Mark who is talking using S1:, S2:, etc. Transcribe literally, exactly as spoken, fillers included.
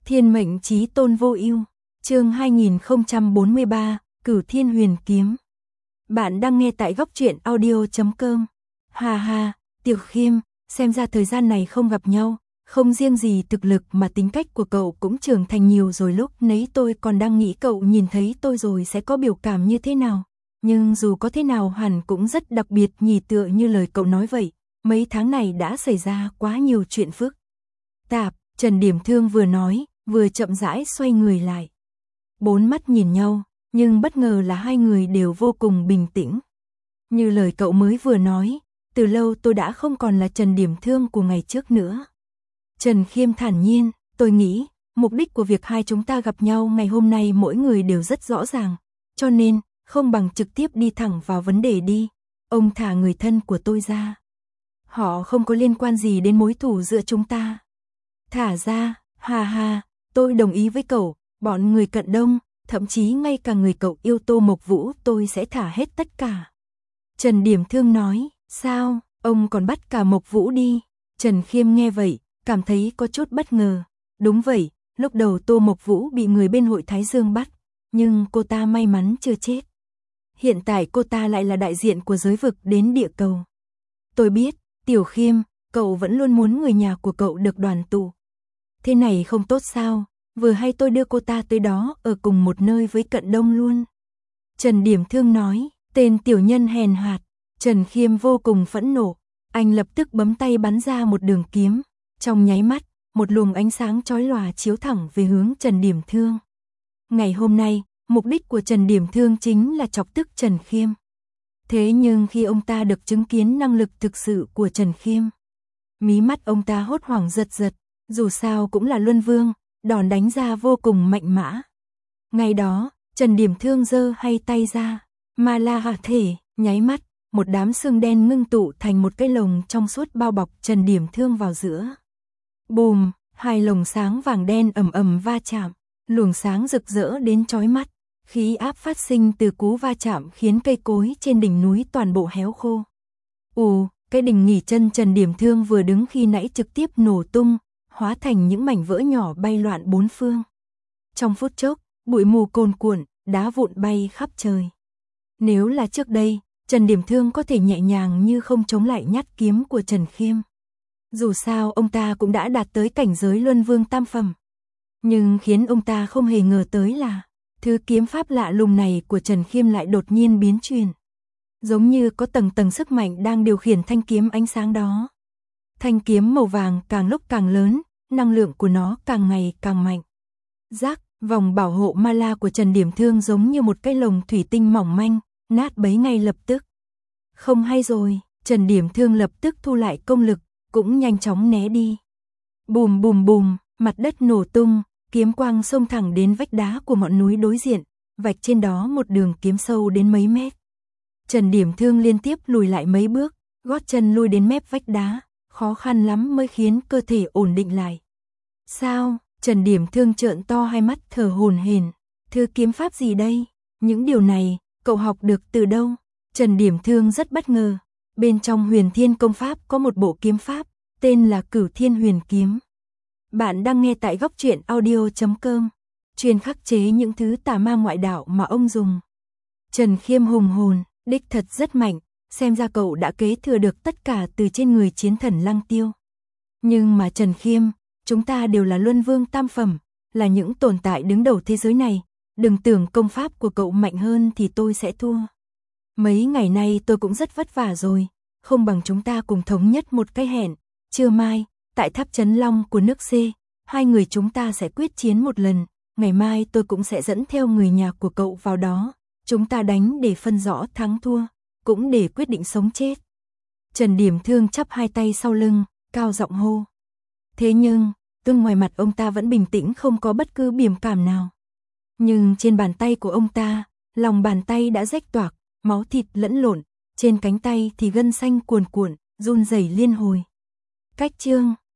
S1: Thiên mệnh chí tôn vô ưu, chương hai nghìn không trăm bốn mươi ba, Cửu Thiên Huyền Kiếm. Bạn đang nghe tại góc truyện audio chấm com. Ha ha, Tiểu Khiêm, xem ra thời gian này không gặp nhau, không riêng gì thực lực mà tính cách của cậu cũng trưởng thành nhiều rồi, lúc nấy tôi còn đang nghĩ cậu nhìn thấy tôi rồi sẽ có biểu cảm như thế nào. Nhưng dù có thế nào hẳn cũng rất đặc biệt nhỉ, tựa như lời cậu nói vậy, mấy tháng này đã xảy ra quá nhiều chuyện phức tạp. Trần Điểm Thương vừa nói, vừa chậm rãi xoay người lại. Bốn mắt nhìn nhau, nhưng bất ngờ là hai người đều vô cùng bình tĩnh. Như lời cậu mới vừa nói, từ lâu tôi đã không còn là Trần Điểm Thương của ngày trước nữa. Trần Khiêm thản nhiên, tôi nghĩ, mục đích của việc hai chúng ta gặp nhau ngày hôm nay mỗi người đều rất rõ ràng. Cho nên, không bằng trực tiếp đi thẳng vào vấn đề đi. Ông thả người thân của tôi ra. Họ không có liên quan gì đến mối thù giữa chúng ta. Thả ra, ha ha, tôi đồng ý với cậu, bọn người Cận Đông, thậm chí ngay cả người cậu yêu Tô Mộc Vũ tôi sẽ thả hết tất cả. Trần Điểm Thương nói, sao, ông còn bắt cả Mộc Vũ đi? Trần Khiêm nghe vậy, cảm thấy có chút bất ngờ. Đúng vậy, lúc đầu Tô Mộc Vũ bị người bên hội Thái Dương bắt, nhưng cô ta may mắn chưa chết. Hiện tại cô ta lại là đại diện của giới vực đến địa cầu. Tôi biết, Tiểu Khiêm, cậu vẫn luôn muốn người nhà của cậu được đoàn tụ. Thế này không tốt sao, vừa hay tôi đưa cô ta tới đó ở cùng một nơi với Cận Đông luôn. Trần Điểm Thương nói, tên tiểu nhân hèn hạt. Trần Khiêm vô cùng phẫn nộ, anh lập tức bấm tay bắn ra một đường kiếm. Trong nháy mắt, một luồng ánh sáng chói lòa chiếu thẳng về hướng Trần Điểm Thương. Ngày hôm nay, mục đích của Trần Điểm Thương chính là chọc tức Trần Khiêm. Thế nhưng khi ông ta được chứng kiến năng lực thực sự của Trần Khiêm, mí mắt ông ta hốt hoảng giật giật, dù sao cũng là Luân Vương, đòn đánh ra vô cùng mạnh mẽ. Ngày đó, Trần Điểm Thương giơ hai tay ra, Ma La Hạ Thể, nháy mắt, một đám xương đen ngưng tụ thành một cái lồng trong suốt bao bọc Trần Điểm Thương vào giữa. Bùm, hai lồng sáng vàng đen ầm ầm va chạm, luồng sáng rực rỡ đến chói mắt, khí áp phát sinh từ cú va chạm khiến cây cối trên đỉnh núi toàn bộ héo khô. Ù, cái đỉnh nghỉ chân Trần Điểm Thương vừa đứng khi nãy trực tiếp nổ tung, hóa thành những mảnh vỡ nhỏ bay loạn bốn phương. Trong phút chốc, bụi mù cồn cuộn, đá vụn bay khắp trời. Nếu là trước đây, Trần Điểm Thương có thể nhẹ nhàng như không chống lại nhát kiếm của Trần Khiêm. Dù sao ông ta cũng đã đạt tới cảnh giới Luân Vương tam phẩm. Nhưng khiến ông ta không hề ngờ tới là, thứ kiếm pháp lạ lùng này của Trần Khiêm lại đột nhiên biến chuyển. Giống như có tầng tầng sức mạnh đang điều khiển thanh kiếm ánh sáng đó. Thanh kiếm màu vàng càng lúc càng lớn, năng lượng của nó càng ngày càng mạnh. Rác, vòng bảo hộ Ma La của Trần Điểm Thương giống như một cái lồng thủy tinh mỏng manh, nát bấy ngay lập tức. Không hay rồi, Trần Điểm Thương lập tức thu lại công lực, cũng nhanh chóng né đi. Bùm bùm bùm, mặt đất nổ tung, kiếm quang xông thẳng đến vách đá của ngọn núi đối diện, vạch trên đó một đường kiếm sâu đến mấy mét. Trần Điểm Thương liên tiếp lùi lại mấy bước, gót chân lui đến mép vách đá, khó khăn lắm mới khiến cơ thể ổn định lại. Sao? Trần Điểm Thương trợn to hai mắt thở hổn hển. Thứ kiếm pháp gì đây? Những điều này, cậu học được từ đâu? Trần Điểm Thương rất bất ngờ. Bên trong Huyền Thiên Công Pháp có một bộ kiếm pháp, tên là Cửu Thiên Huyền Kiếm. Bạn đang nghe tại góc truyện audio chấm com. Chuyên khắc chế những thứ tà ma ngoại đạo mà ông dùng. Trần Khiêm hùng hồn, đích thật rất mạnh. Xem ra cậu đã kế thừa được tất cả từ trên người chiến thần Lăng Tiêu. Nhưng mà Trần Khiêm, chúng ta đều là Luân Vương tam phẩm, là những tồn tại đứng đầu thế giới này. Đừng tưởng công pháp của cậu mạnh hơn thì tôi sẽ thua. Mấy ngày nay tôi cũng rất vất vả rồi, không bằng chúng ta cùng thống nhất một cái hẹn. Trưa mai, tại tháp Trấn Long của nước C, hai người chúng ta sẽ quyết chiến một lần. Ngày mai tôi cũng sẽ dẫn theo người nhà của cậu vào đó. Chúng ta đánh để phân rõ thắng thua, cũng để quyết định sống chết. Trần Điểm Thương chắp hai tay sau lưng, cao giọng hô. Thế nhưng, tương ngoài mặt ông ta vẫn bình tĩnh không có bất cứ biểu cảm nào. Nhưng trên bàn tay của ông ta, lòng bàn tay đã rách toạc, máu thịt lẫn lộn, trên cánh tay thì gân xanh cuồn cuộn, run rẩy liên hồi. Cách chương